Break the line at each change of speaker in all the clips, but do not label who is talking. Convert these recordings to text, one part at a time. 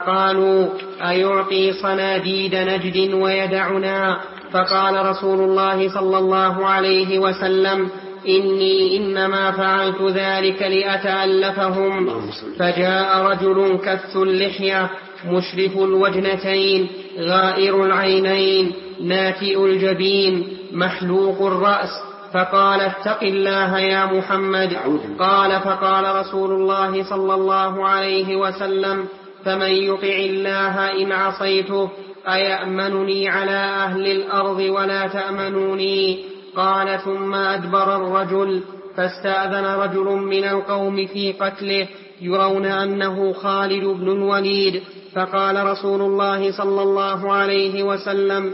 قالوا أيعطي صناديد نجد ويدعنا؟ فقال رسول الله صلى الله عليه وسلم إني إنما فعلت ذلك لأتألفهم. فجاء رجل كث اللحية مشرف الوجنتين غائر العينين ناتئ الجبين محلوق الرأس، فقال اتق الله يا محمد. فقال رسول الله صلى الله عليه وسلم فمن يطع الله إن عصيته أيأمنني على أهل الأرض ولا تأمنوني؟ قال ثم أدبر الرجل فاستأذن رجل من القوم في قتله يرون أنه خالد بن الوليد، فقال رسول الله صلى الله عليه وسلم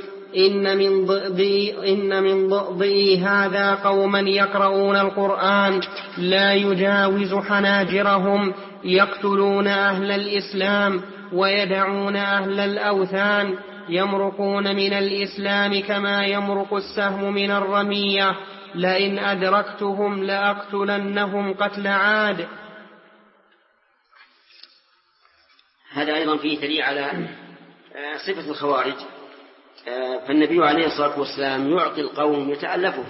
إن من ضئضئي هذا قوما يقرؤون القرآن لا يجاوز حناجرهم يقتلون أهل الإسلام ويدعون أهل الأوثان يمرقون من الإسلام كما يمرق السهم من الرمية لئن أدركتهم لأقتلنهم قتل عاد.
هذا أيضا فيه دليل على صفة الخوارج. فالنبي عليه الصلاة والسلام يعطي القوم يتألفهم،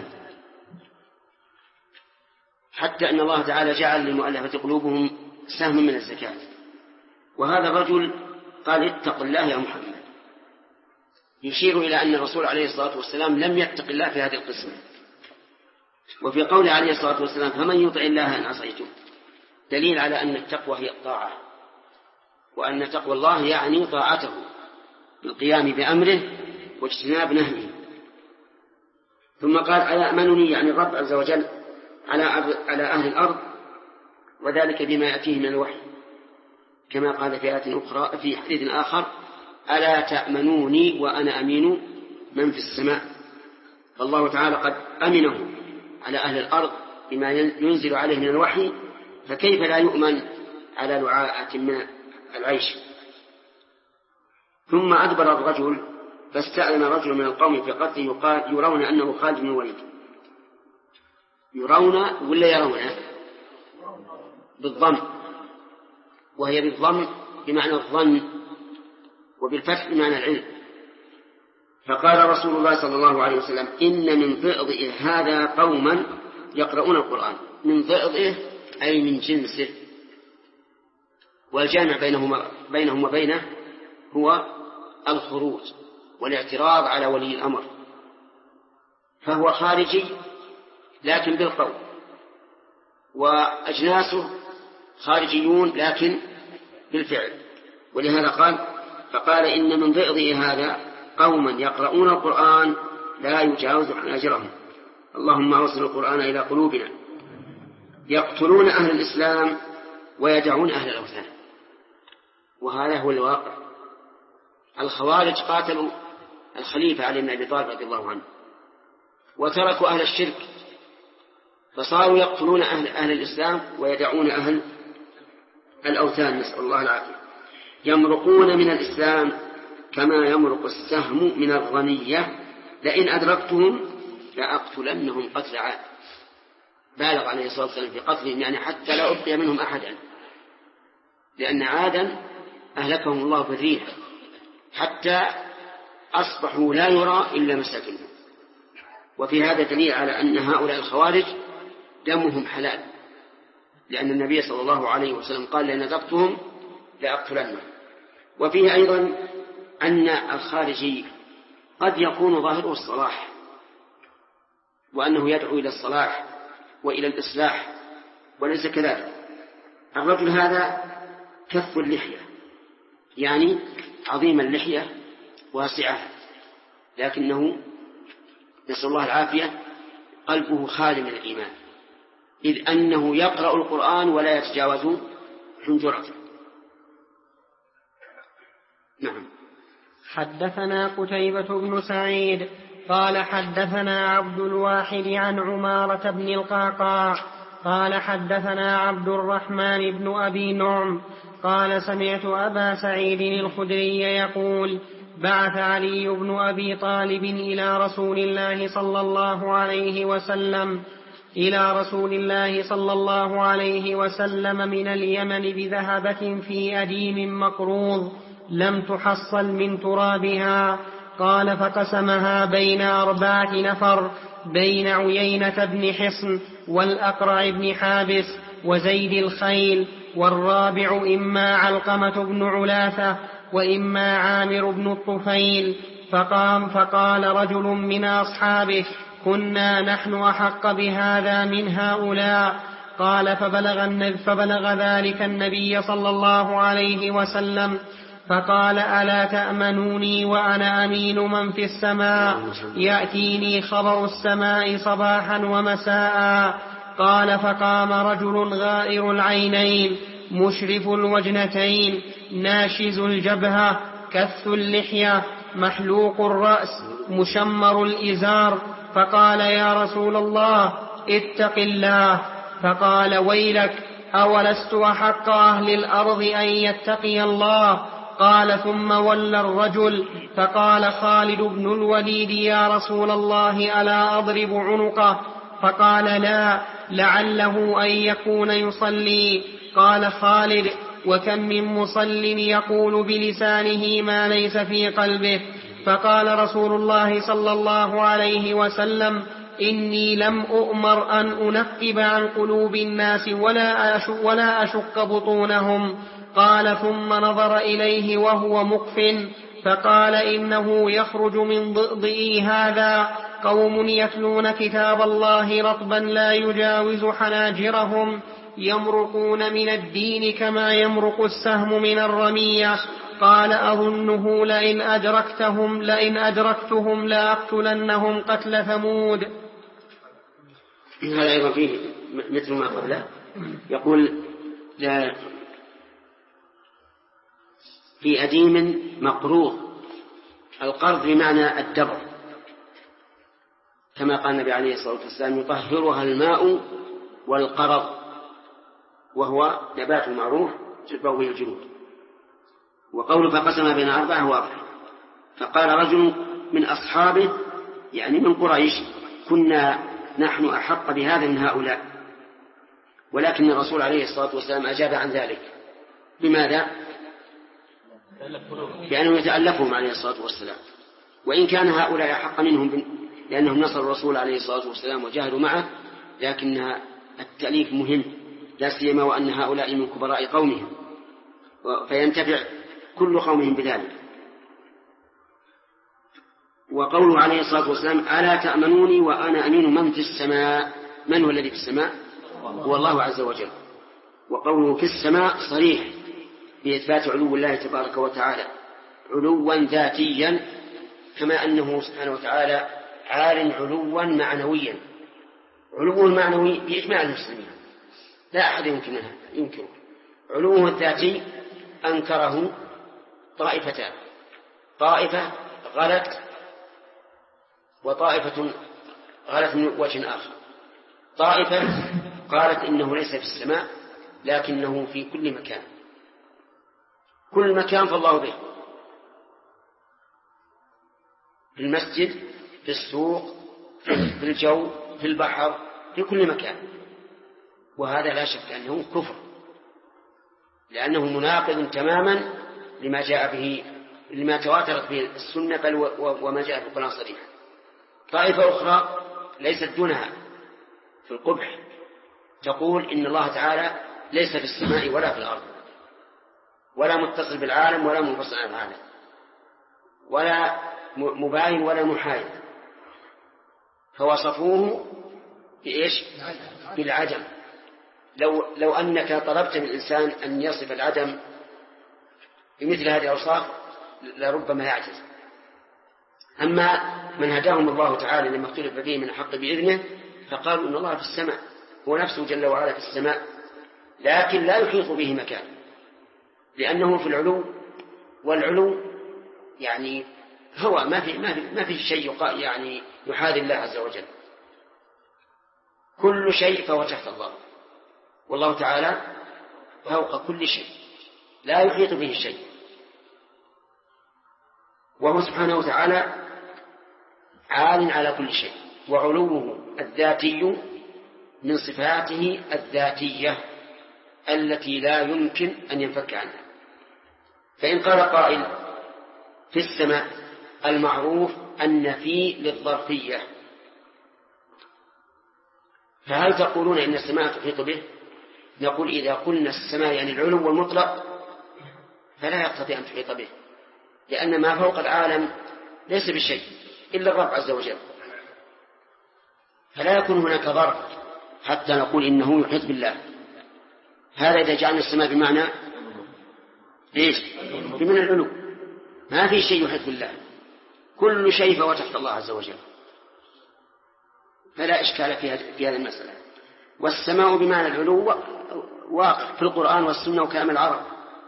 حتى أن الله تعالى جعل للمؤلفة قلوبهم سهم من الزكاة. وهذا الرجل قال اتق الله يا محمد، يشير إلى أن الرسول عليه الصلاة والسلام لم يتق الله في هذه القسمة. وفي قوله عليه الصلاة والسلام فمن يطع الله إن عصيته دليل على أن التقوى هي الطاعة، وأن تقوى الله يعني طاعته بالقيام بأمره واجتناب نهيه. ثم قال أيأمنني يعني الرب عز وجل على أهل الأرض، وذلك بما يأتيه من الوحي، كما قال في آية أخرى في حديث آخر ألا تأمنوني وأنا أمين من في السماء. فالله تعالى قد أمنه على أهل الأرض بما ينزل عليه من الوحي، فكيف لا يؤمن على لعاءة من العيش؟ ثم أدبر الرجل فاستأذن رجل من القوم في قتله يقال يرون أنه خالد بن الوليد. يرون ولا يرون؟ بالضم، وهي بالضم بمعنى الظن وبالفتح بمعنى العلم. فقال رسول الله صلى الله عليه وسلم إن من ضئضئه هذا قوما يقرؤون القرآن. من ضئضئه أي من جنسه، والجامع بينهم وبينه هو الخروج والاعتراض على ولي الأمر، فهو خارجي لكن بالقول، وأجناسه خارجيون لكن بالفعل. ولهذا فقال إن من ضئضئ هذا قوما يقرؤون القرآن لا يجاوز حناجرهم. اللهم أوصل القرآن إلى قلوبنا. يقتلون أهل الإسلام ويدعون أهل الأوثان. وهذا هو الواقع. الخوارج قاتلوا الخليفة علي بن أبي طالب رضي الله عنه، وتركوا أهل الشرك، فصاروا يقتلون أهل الإسلام ويدعون أهل الأوثان، نسأل الله العافية. يمرقون من الإسلام كما يمرق السهم من الرمية لئن أدركتهم لأقتلنهم قتل عاد. بالغ عليه الصلاة والسلام في قتلهم، يعني حتى لا أبقي منهم أحدا، لأن عادا أهلكهم الله بالريح حتى أصبحوا لا يرى إلا مساكنهم. وفي هذا دليل على أن هؤلاء الخوارج دمهم حلال، لأن النبي صلى الله عليه وسلم قال لئن أدركتهم لأقتلنهم. وفيه أيضا أن الخارجي قد يكون ظاهره الصلاح، وأنه يدعو إلى الصلاح وإلى الإصلاح، وليس كذلك. الرجل هذا كف اللحية، يعني عظيم اللحية واسعة، لكنه نسأل الله العافية قلبه خالي من الإيمان، إذ أنه يقرأ القرآن ولا يتجاوز حنجرته. نعم.
حدثنا قتيبة بن سعيد قال حدثنا عبد الواحد عن عمارة بن القعقاع قال حدثنا عبد الرحمن بن أبي نعم قال سمعت أبا سعيد الخدري يقول بعث علي بن أبي طالب إلى رسول الله صلى الله عليه وسلم من اليمن بذهبة في أديم مقروض لم تحصل من ترابها. قال فقسمها بين 4 نفر، بين عيينة بن حصن والأقرع بن حابس وزيد الخيل، والرابع إما علقمة بن علاثة وإما عامر بن الطفيل. فقال رجل من أصحابه: كنا نحن أحق بهذا من هؤلاء. قال فبلغ ذلك النبي صلى الله عليه وسلم، فقال: ألا تأمنوني وأنا أمين من في السماء، يأتيني خبر السماء صباحا ومساء. قال فقام رجل غائر العينين مشرف الوجنتين ناشز الجبهة كث اللحية محلوق الرأس مشمر الإزار، فقال: يا رسول الله اتق الله. فقال: ويلك، أولست أحق أهل الأرض أن يتقي الله؟ قال: ثم ولى الرجل فقال خالد بن الوليد: يا رسول الله ألا أضرب عنقه؟ فقال: لا، لعله أن يكون يصلي. قال خالد: وكم من مصل يقول بلسانه ما ليس في قلبه. فقال رسول الله صلى الله عليه وسلم: إني لم أؤمر أن أنقب عن قلوب الناس ولا أشق بطونهم. قال ثم نظر إليه وهو مقف فقال: إنه يخرج من ضئضئي هذا قوم يتلون كتاب الله رطبا لا يجاوز حناجرهم، يمرقون من الدين كما يمرق السهم من الرمية. قال: أظنه لئن أدركتهم لأقتلنهم قتل ثمود.
هذا أيضا فيه مثل ما قبله، يقول: في أديم مقروض، القرض بمعنى الدبر، كما قال النبي عليه الصلاة والسلام: يطهرها الماء والقرض، وهو نبات معروف تتبوي الجلود. وقوله فقسم بين 4 واضح. فقال رجل من أصحابه يعني من قريش: كنا نحن أحق بهذا من هؤلاء. ولكن الرسول عليه الصلاة والسلام أجاب عن ذلك. بماذا؟ بأنه يتألفهم عليه الصلاة والسلام، وإن كان هؤلاء أحق منهم لأنهم نصروا الرسول عليه الصلاة والسلام وجاهدوا معه، لكن التأليف مهم، لا سيما وأن هؤلاء من كبراء قومهم، فينتفع كل قومهم بذلك. وقوله عليه الصلاة والسلام: ألا تأمنوني وأنا أمين من في السماء. من هو الذي في السماء؟ هو الله عز وجل. وقوله في السماء صريح بإثبات علو الله تبارك وتعالى علوا ذاتيا، كما أنه سبحانه وتعالى عال علوا معنويا. علوه المعنوي بإجماع المسلمين لا أحد ينكره. علوه الذاتي أنكره طائفتان: طائفة غلت، وطائفة غلت من وجه آخر. طائفة قالت إنه ليس في السماء لكنه في كل مكان، كل مكان فالله به، في المسجد، في السوق، في الجو، في البحر، في كل مكان. وهذا لا شك أنه كفر، لأنه مناقض تماما لما جاء به، لما تواترت به السنة بل وما جاء في القرآن صريحا. طائفة أخرى ليست دونها في القبح، تقول إن الله تعالى ليس في السماء ولا في الأرض، ولا متصل بالعالم ولا منفصل عن العالم، ولا مباين ولا محايد، فوصفوه بإيش؟ بالعدم. لو أنك طلبت من الإنسان أن يصف العدم بمثل هذه الأوصاف لربما يعجز. أما من هداهم الله تعالى لما اختلف فيه من الحق بإذنه فقالوا إن الله في السماء، هو نفسه جل وعلا في السماء، لكن لا يحيط به مكان، لأنه في العلو، والعلو يعني هو ما في شيء يعني يحاذي الله عز وجل. كل شيء فهو تحت الله، والله تعالى فوق كل شيء لا يحيط به شيء. وهو سبحانه وتعالى عال على كل شيء، وعلوه الذاتي من صفاته الذاتية التي لا يمكن أن ينفك عنها. فإن قال قائل في السماء المعروف أن في للظرفية، فهل تقولون إن السماء تحيط به؟ نقول إذا قلنا السماء يعني العلو المطلق فلا يقتضي أن تحيط به، لأن ما فوق العالم ليس بشيء إلا الرب عز وجل، فلا يكون هناك ظرف حتى نقول إنه يحيط بالله. هذا إذا جعلنا السماء بمعنى إيش؟ بمعنى العلو، ما في شيء يحيط بالله، كل شيء فهو تحت الله عز وجل، فلا إشكال في هذه المسألة. والسماء بمعنى العلو واقع في القرآن والسنة وكلام العرب.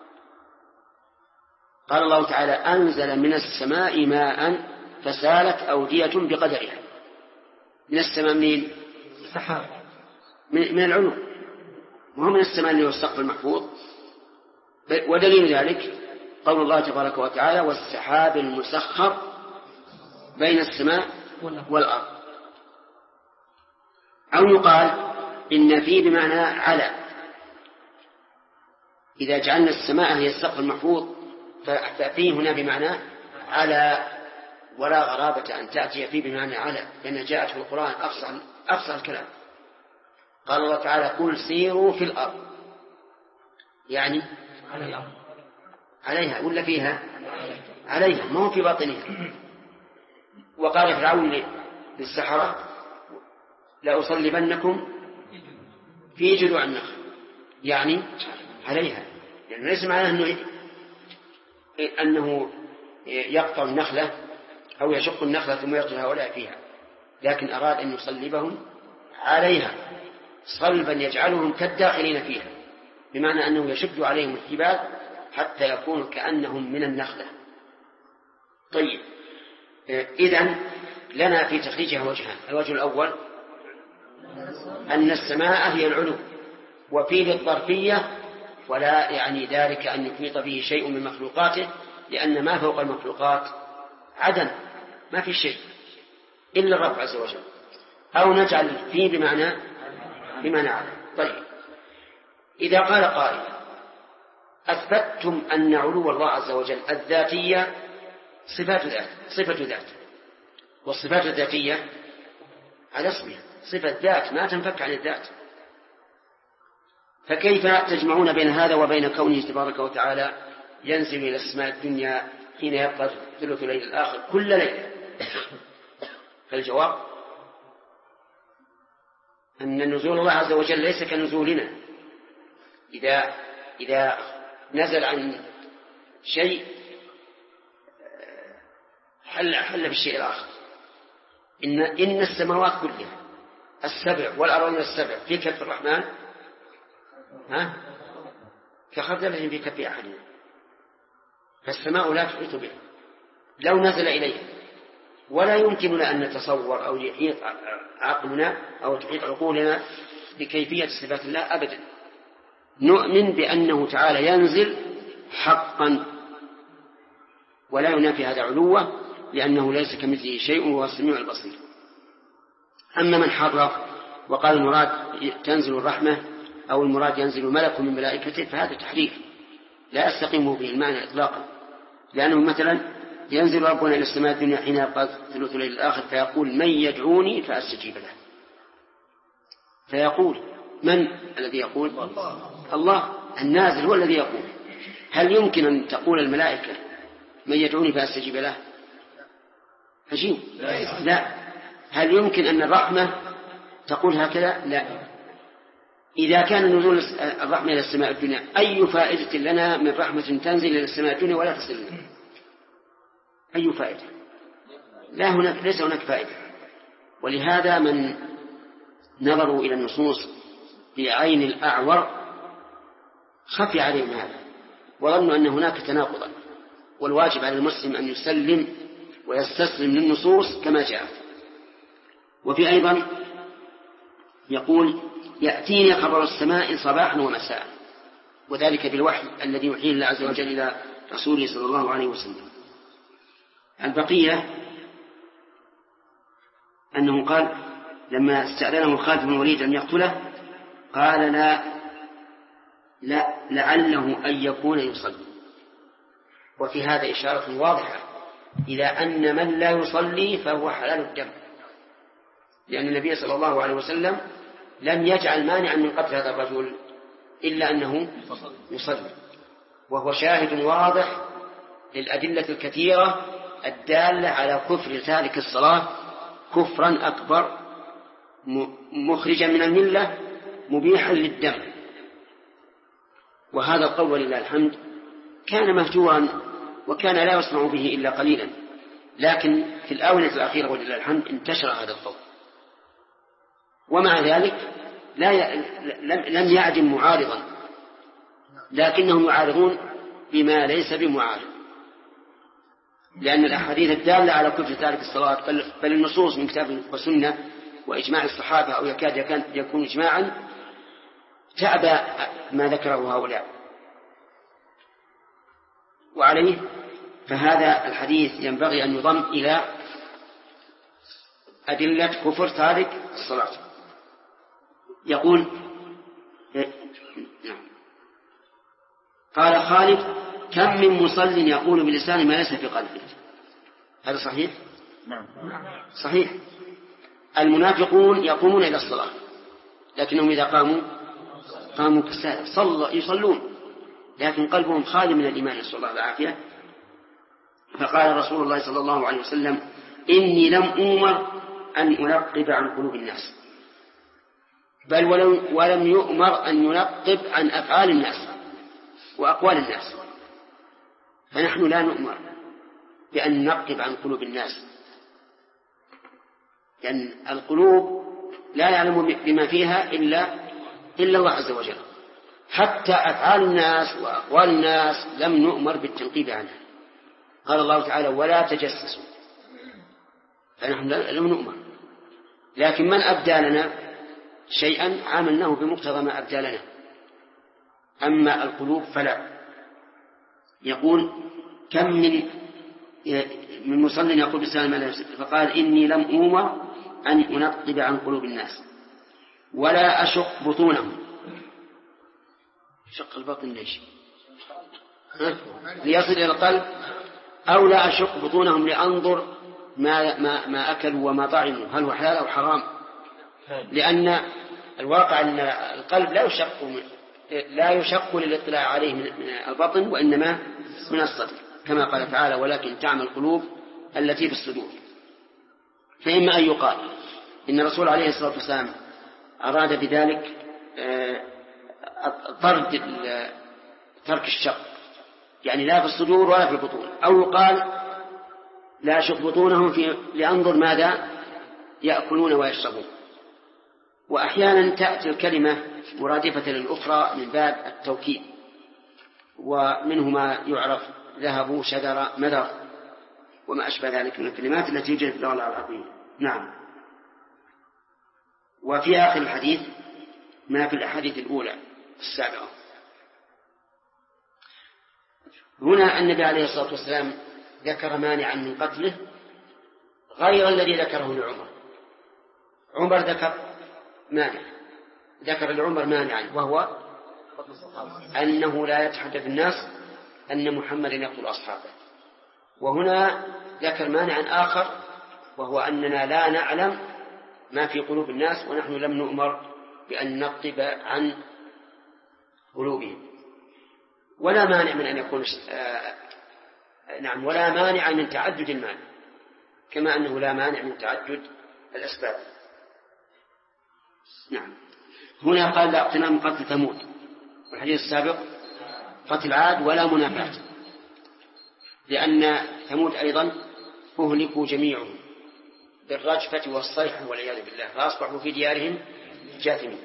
قال الله تعالى أنزل من السماء ماء فسالت أودية بقدرها. من السماء منين؟
السحاب،
من العلو، وهو من السماء اللي هو السقف المحفوظ. ودليل ذلك قول الله تبارك وتعالى والسحاب المسخر بين السماء والأرض. أو يقال إن في بمعنى على، إذا جعلنا السماء هي السقف المحفوظ ففيه هنا بمعنى على، ولا غرابة أن تأتي فيه بمعنى على، لأن جاءت في القرآن أفصح الكلام. قال الله تعالى قل سيروا في الأرض، يعني عليها ولا فيها؟ عليها، ما هو في باطنها. وقال فرعون للسحرة لأصلبنكم في جذوع النخل، يعني عليها، يعني ليس معناه أنه يقطع النخلة أو يشق النخلة ثم يقتل هؤلاء فيها، لكن أراد أن يصلبهم عليها صلبا يجعلهم كالداخلين فيها، بمعنى أنه يشد عليهم الحبال حتى يكونوا كأنهم من النخلة. طيب، إذن لنا في تخريجها وجهان. الوجه الأول أن السماء هي العلو، وفيه الظرفية، ولا يعني ذلك أن يحيط به شيء من مخلوقاته، لأن ما فوق المخلوقات عدم، ما في شيء إلا الرب عز وجل. أو نجعل فيه بمعنى على. طيب، إذا قال قائل أثبتتم أن علو الله عز وجل الذاتية صفة ذات، والصفات الذاتية على اسمها صفة ذات ما تنفك عن الذات، فكيف تجمعون بين هذا وبين كونه تبارك وتعالى ينزل إلى السماء الدنيا حين يبقى ثلث الليل الآخر كل ليلة؟ فالجواب أن نزول الله عز وجل ليس كنزولنا. إذا نزل عن شيء حل بالشيء الآخر. إن السماوات كلها السبع والأراضين السبع في كف الرحمن كخردل في كف أحدنا، فالسماء لا تحيط به لو نزل إليه، ولا يمكننا أن نتصور أو يحيط عقلنا أو تحيط عقولنا بكيفية صفات الله أبدا. نؤمن بأنه تعالى ينزل حقا ولا ينافي هذا علوه، لأنه ليس كمثله شيء وهو السميع البصير. أما من حرف وقال المراد تنزل الرحمة أو المراد ينزل ملك من ملائكته فهذا تحريف لا أستقيم به المعنى إطلاقا، لأنه مثلا ينزل ربنا إلى السماء الدنيا حين يبقى ثلث الليل الآخر فيقول من يدعوني فأستجيب له، فيقول من الذي يقول؟ الله النازل هو الذي يقول. هل يمكن أن تقول الملائكة من يدعوني فأستجيب له؟ عجيب. لا. هل يمكن أن الرحمة تقول هكذا؟ لا. إذا كان نزول الرحمة إلى السماء الدنيا أي فائدة لنا من رحمة تنزل إلى السماء الدنيا ولا تصل لنا؟ أي فائدة؟ لا، هناك ليس هناك فائدة. ولهذا من نظروا إلى النصوص بعين الأعور خفي عليهم هذا وظنوا أن هناك تناقضا، والواجب على المسلم أن يسلم ويستسلم للنصوص كما جاءت. وفي أيضا يقول يأتيني خبر السماء صباحا ومساء، وذلك بالوحي الذي يوحيه الله عز وجل إلى رسوله صلى الله عليه وسلم. البقية أنه قال لما استأذنه خالد بن الوليد أن يقتله قال لا لعله أن يكون يصلي، وفي هذا إشارة واضحة إلى أن من لا يصلي فهو حلال الدم، لأن النبي صلى الله عليه وسلم لم يجعل مانعا من قتل هذا الرجل إلا أنه يصلي، وهو شاهد واضح للأدلة الكثيرة الدالة على كفر تارك الصلاة كفرا أكبر مخرجا من الملة مبيحا للدم. وهذا القول ولله الحمد كان مهجورا وكان لا يسمع به إلا قليلا، لكن في الآونة الأخيرة ولله الحمد انتشر هذا القول، ومع ذلك لم يعدم معارضا، لكنهم يعارضون بما ليس بمعارض، لأن الأحاديث الدالة على كفر تارك الصلاة بل النصوص من كتاب وسنة وإجماع الصحابة أو يكاد يكون إجماعا تعبى ما ذكره هؤلاء. وعليه فهذا الحديث ينبغي أن يضم إلى أدلة كفر تارك الصلاة. يقول قال خالد كم من مصل يقول بلسان ما ليس في قلبه. هذا صحيح؟
نعم
صحيح. المنافقون يقومون إلى الصلاة لكنهم إذا قاموا كالسائر يصلون لكن قلبهم خالي من الإيمان، نسأل الله العافية. فقال رسول الله صلى الله عليه وسلم إني لم أؤمر أن أنقب عن قلوب الناس، بل ولم يؤمر أن ينقب عن أفعال الناس وأقوال الناس، فنحن لا نؤمر بأن ننقب عن قلوب الناس، لأن القلوب لا يعلم بما فيها إلا الله عز وجل. حتى أفعال الناس وأقوال الناس لم نؤمر بالتنقيب عنها. قال الله تعالى ولا تجسسوا، فنحن لم نؤمر، لكن من أبدى لنا شيئا عاملناه بمقتضى ما أبدى لنا، أما القلوب فلا. يقول كم من مصل يقول بلسان ما لا يفسد، فقال إني لم أؤمر أن أنقب عن قلوب الناس ولا أشق بطونهم. شق البطن ليش؟ ليصل إلى القلب، أو لا أشق بطونهم لأنظر ما أكلوا وما طعموا هل هو حلال أو حرام، لأن الواقع أن القلب لا يشق للاطلاع عليه من البطن وإنما من الصدر، كما قال تعالى ولكن تعمى القلوب التي في الصدور. فإما أن يقال إن الرسول عليه الصلاة والسلام أراد بذلك ترك الشق، يعني لا في الصدور ولا في البطون، أو يقال لا أشق بطونهم لأنظر ماذا يأكلون ويشربون. وأحيانا تأتي الكلمة مرادفة للأخرى من باب التوكيد، ومنه ما يعرف ذهب شجر مدر وما أشبه ذلك من الكلمات التي يوجد في اللغة العربية. نعم. وفي آخر الحديث ما في الأحاديث الأولى السابقة. هنا النبي عليه الصلاة والسلام ذكر مانعا من قتله غير الذي ذكره لعمر. عمر ذكر لعمر مانعا، وهو أنه لا يتحدث الناس أن محمدا يقتل أصحابه. وهنا ذكر مانعا آخر، وهو أننا لا نعلم ما في قلوب الناس، ونحن لم نؤمر بأن نقتب عن قلوبهم. ولا مانع من أن يكون ولا مانع من تعدد المانع، كما أنه لا مانع من تعدد الأسباب. نعم. هنا قال لا اغتنام قتل ثمود، والحديث السابق قتل عاد ولا منافاة، لأن ثمود أيضا أهلكوا جميعهم بالرجفة والصيحة والعياذ بالله، فأصبحوا في ديارهم جاثمين.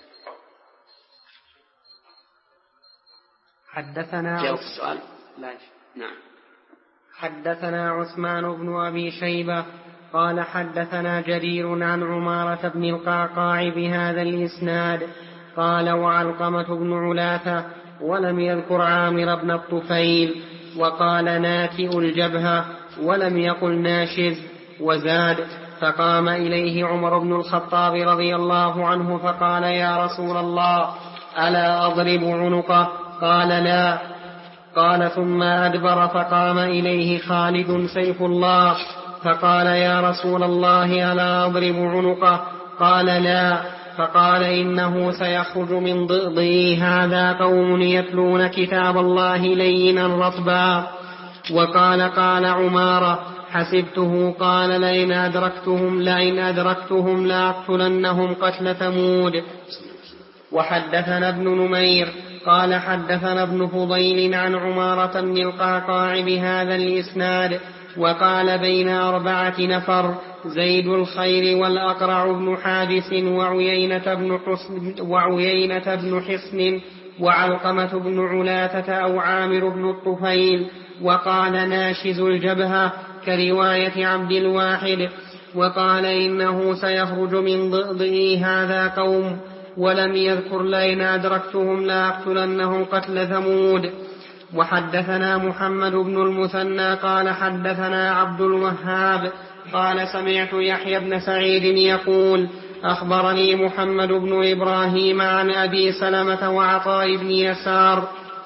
حدثنا
جاوب السؤال. نعم.
حدثنا عثمان بن أبي شيبة قال حدثنا جرير عن عمارة بن القعقاع بهذا الإسناد قال وعلقمة بن علاثة ولم يذكر عامر بن الطفيل، وقال ناتئ الجبهة ولم يقل ناشز، وزاد فقام إليه عمر بن الخطاب رضي الله عنه فقال يا رسول الله ألا أضرب عنقه؟ قال لا. قال ثم أدبر فقام إليه خالد سيف الله فقال يا رسول الله ألا أضرب عنقه؟ قال لا. فقال إنه سيخرج من ضئضئي هذا قوم يتلون كتاب الله لينا رطبا. وقال قال عمارة حسبته قال لئن أدركتهم لأقتلنهم قتل ثمود. وحدثنا ابن نمير قال حدثنا ابن فضيل عن عمارة بن القعقاع بهذا الإسناد وقال بين 4 نفر زيد الخير والأقرع بن حادث وعيينة بن حصن وعلقمة بن علاتة أو عامر بن الطفيل. وقال ناشز الجبهة كرواية عبد الواحد. وقال إنه سيخرج من ضئضئي هذا قوم ولم يذكر لئن أدركتهم لأقتلنهم قتل ثمود. وحدثنا محمد بن المثنى قال حدثنا عبد الوهاب قال سمعت يحيى بن سعيد يقول أخبرني محمد بن إبراهيم عن أبي سلمة وعطاء بن يسار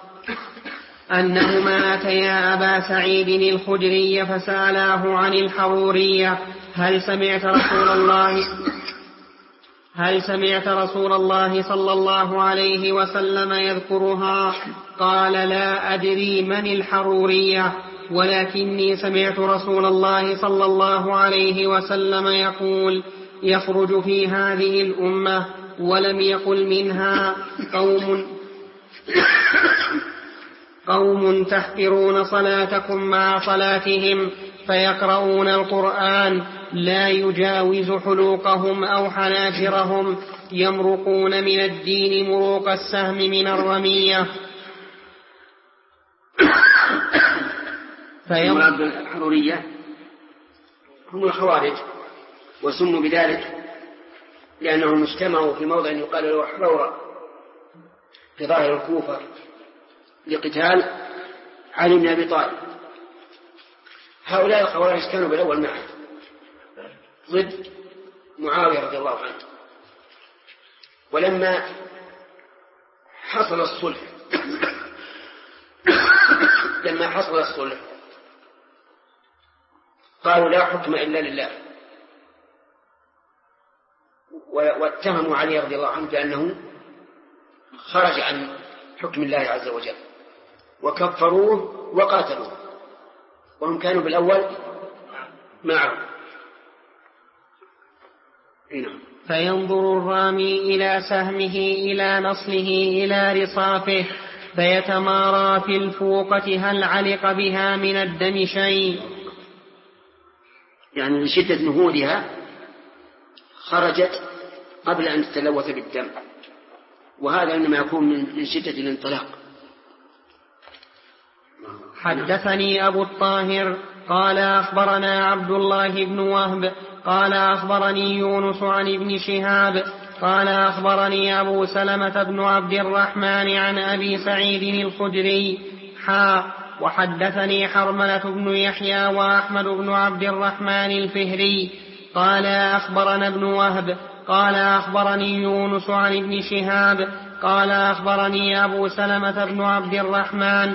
أنهما أتيا أبا سعيد الخدري فسألاه عن الحرورية هل سمعت رسول الله صلى الله عليه وسلم يذكرها؟ قال لا أدري من الحرورية ولكني سمعت رسول الله صلى الله عليه وسلم يقول يخرج في هذه الأمة ولم يقل منها قوم تحقرون صلاتكم مع صلاتهم فيقرؤون القرآن لا يجاوز حلوقهم أو حناجرهم يمرقون من الدين مروق السهم من الرمية.
المراد الحرورية هم الخوارج وسموا بذلك لأنهم اجتمعوا في موضع يقال له حرورة في ظاهر الكوفة لقتال علي بن أبي طالب. هؤلاء الخوارج كانوا بالأول معه ضد معاوية رضي الله عنه. ولما حصل الصلح قالوا لا حكم إلا لله واتهموا علي رضي الله عنه بأنه خرج عن حكم الله عز وجل وكفروه وقاتلوه وهم كانوا بالأول معه.
فينظر الرامي إلى سهمه إلى نصله إلى رصافه فيتمارى في الفوقة هل علق بها من الدم شيء،
يعني من شدة نهودها خرجت قبل أن تتلوث بالدم، وهذا إنما يكون من شدة الانطلاق.
حدثني أبو الطاهر قال أخبرنا عبد الله بن وهب قال أخبرني يونس عن ابن شهاب قال أخبرني أبو سلمة بن عبد الرحمن عن أبي سعيد الخدري وحدثني حرملة بن يحيى وأحمد بن عبد الرحمن الفهري قال أخبرنا ابن وهب قال أخبرني يونس عن ابن شهاب قال أخبرني أبو سلمة بن عبد الرحمن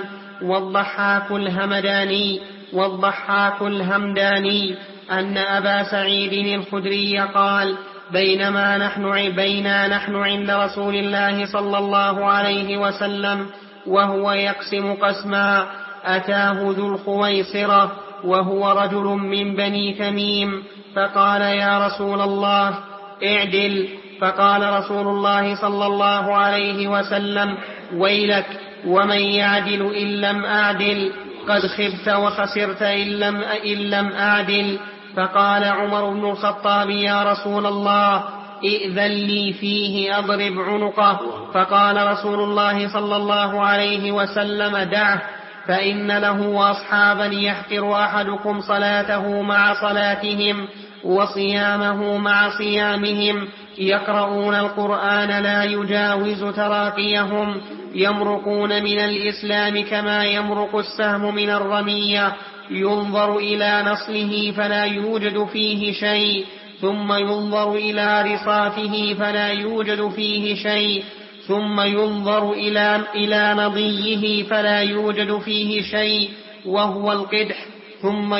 والضحاك الهمداني أن أبا سعيد الخدري قال بينما نحن عند رسول الله صلى الله عليه وسلم وهو يقسم قسما أتاه ذو الخويصرة وهو رجل من بني تميم فقال يا رسول الله اعدل، فقال رسول الله صلى الله عليه وسلم ويلك ومن يعدل إن لم أعدل، قد خبت وخسرت إن لم أعدل. فقال عمر بن الخطاب يا رسول الله ائذن لي فيه أضرب عنقه، فقال رسول الله صلى الله عليه وسلم دعه فإن له أصحابا يحقر أحدكم صلاته مع صلاتهم وصيامه مع صيامهم يقرؤون القرآن لا يجاوز تراقيهم يمرقون من الإسلام كما يمرق السهم من الرمية، ينظر إلى نصله فلا يوجد فيه شيء ثم ينظر إلى رصافه فلا يوجد فيه شيء ثم ينظر إلى نضيه فلا يوجد فيه شيء وهو القدح، ثم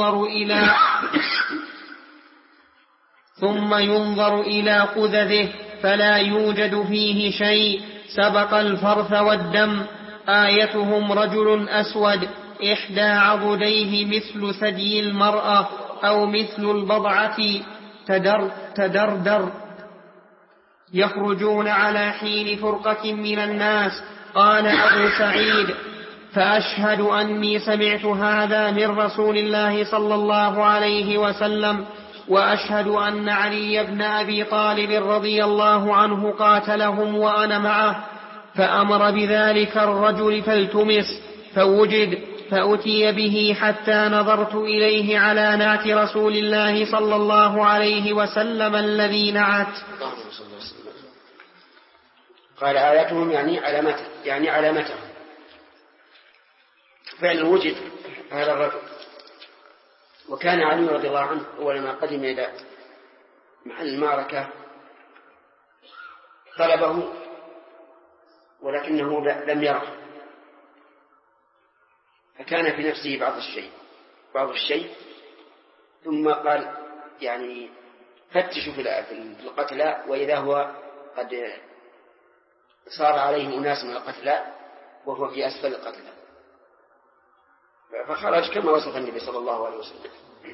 ينظر إلى قذذه فلا يوجد فيه شيء سبق الفرث والدم. آيتهم رجل أسود إحدى عضديه مثل ثدي المرأة أو مثل البضعة تدردر، يخرجون على حين فرقة من الناس. قال أبو سعيد: فأشهد أني سمعت هذا من رسول الله صلى الله عليه وسلم، وأشهد أن علي بن أبي طالب رضي الله عنه قاتلهم وأنا معه، فأمر بذلك الرجل فالتمس فوجد، فأتي به حتى نظرت إليه على نعت رسول الله صلى الله عليه وسلم الذي نعت.
قال آياتهم يعني علامته. فعلا وجد هذا الرجل، وكان علي رضي الله عنه أول ما قدم إلى محل المعركة طلبه ولكنه لم يره، فكان في نفسه بعض الشيء ثم قال يعني فتشوا في القتلى، وإذا هو قد صار عليه أناس من القتلى وهو في أسفل القتلى، فخرج كما وصف النبي صلى الله عليه وسلم.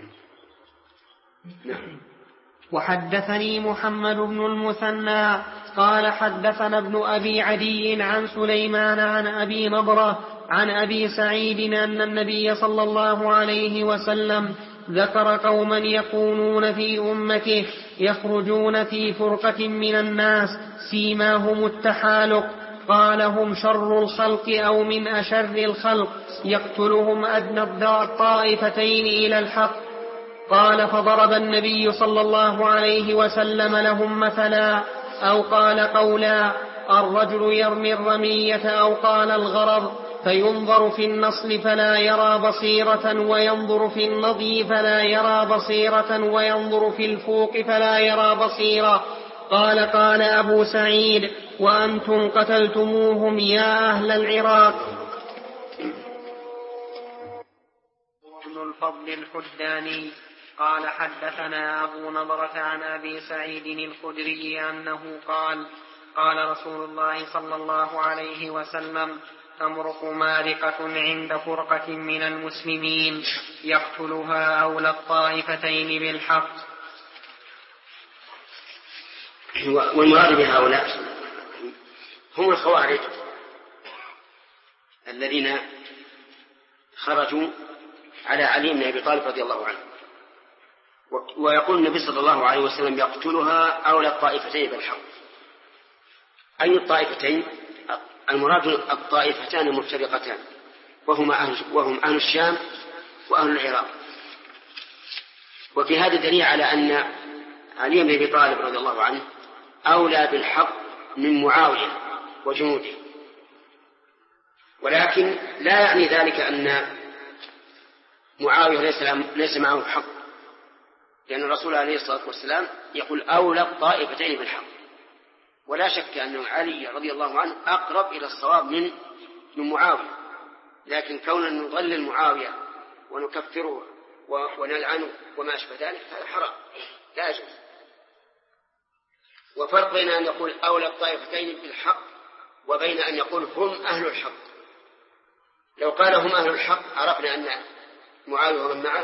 نعم.
وحدثني محمد بن المثنى قال حدثنا ابن أبي عدي عن سليمان عن أبي نضرة عن أبي سعيد أن النبي صلى الله عليه وسلم ذكر قوما يكونون في أمته يخرجون في فرقة من الناس سيماهم التحالق، قال: هم شر الخلق أو من أشر الخلق، يقتلهم أدنى الطائفتين إلى الحق. قال: فضرب النبي صلى الله عليه وسلم لهم مثلا، أو قال قولا: الرجل يرمي الرمية، أو قال الغرض، فينظر في النصل فلا يرى بصيرة، وينظر في النضي فلا يرى بصيرة، وينظر في الفوق فلا يرى بصيرة. قال أبو سعيد: وأنتم قتلتموهم يا أهل العراق. ابن الفضل الحداني قال حدثنا أبو نضرة عن أبي سعيد الخدري أنه قال: قال رسول الله صلى الله عليه وسلم: تمرق مارقة عند فرقة من المسلمين يقتلها أولى الطائفتين بالحق.
والمراد بهؤلاء هم الخوارج الذين خرجوا على علي بن أبي طالب رضي الله عنه، ويقول النبي صلى الله عليه وسلم: يقتلها أولى الطائفتين بالحق. أي الطائفتين؟ المراد الطائفتان مفترقتان، وهم أهل الشام وأهل العراق. وفي هذا دليل على أن علي بن أبي طالب رضي الله عنه أولى بالحق من معاوية وجنوده، ولكن لا يعني ذلك أن معاوية ليس معه حق، لأن الرسول عليه الصلاة والسلام يقول: أولى الطائفتين بالحق. ولا شك أن علي رضي الله عنه أقرب إلى الصواب من معاوية، لكن كوننا نضلل معاوية ونكفره ونلعنه وما أشبه ذلك هذا حرام لا يجوز. وفرق بين أن يقول أولى الطائفتين بالحق وبين أن يقول هم أهل الحق. لو قال هم أهل الحق عرفنا أن معاوية ومن معه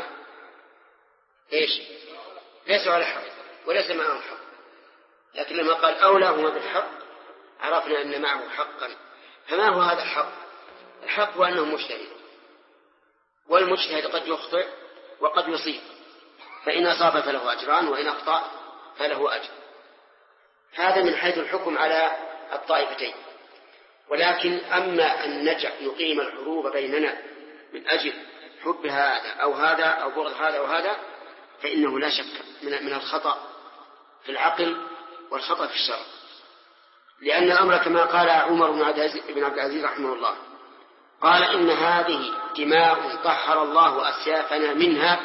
ليسوا على حق وليس معهم حق، لكن لما قال أولى هما بالحق عرفنا أن معه حقا. فما هو هذا الحق؟ الحق هو أنه مجتهد، والمجتهد قد يخطئ وقد يصيب، فإن أصاب فله أجران وإن أخطأ فله أجر. هذا من حيث الحكم على الطائفتين. ولكن أما أن نقيم الحروب بيننا من أجل حب هذا أو بغض هذا أو هذا، فإنه لا شك من الخطأ في العقل والخطأ في الشرع، لأن الأمر كما قال عمر بن عبد العزيز رحمه الله، قال: إن هذه دماء طهر الله أسيافنا منها،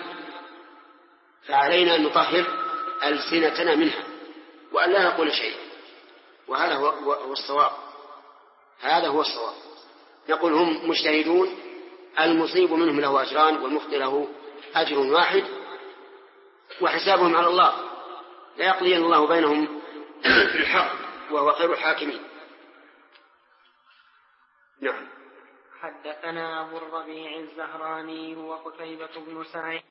فعلينا أن نطهر ألسنتنا منها وأن لا نقول شيئا. وهذا هو الصواب. هذا هو الصواب. نقول هم مجتهدون، المصيب منهم له أجران والمخطئ له أجر واحد، وحسابهم على الله، لا يقضي الله بينهم بالحق وهو خير الحاكمين. نعم.
حدثنا أبو الربيع الزهراني وقتيبة بن سعيد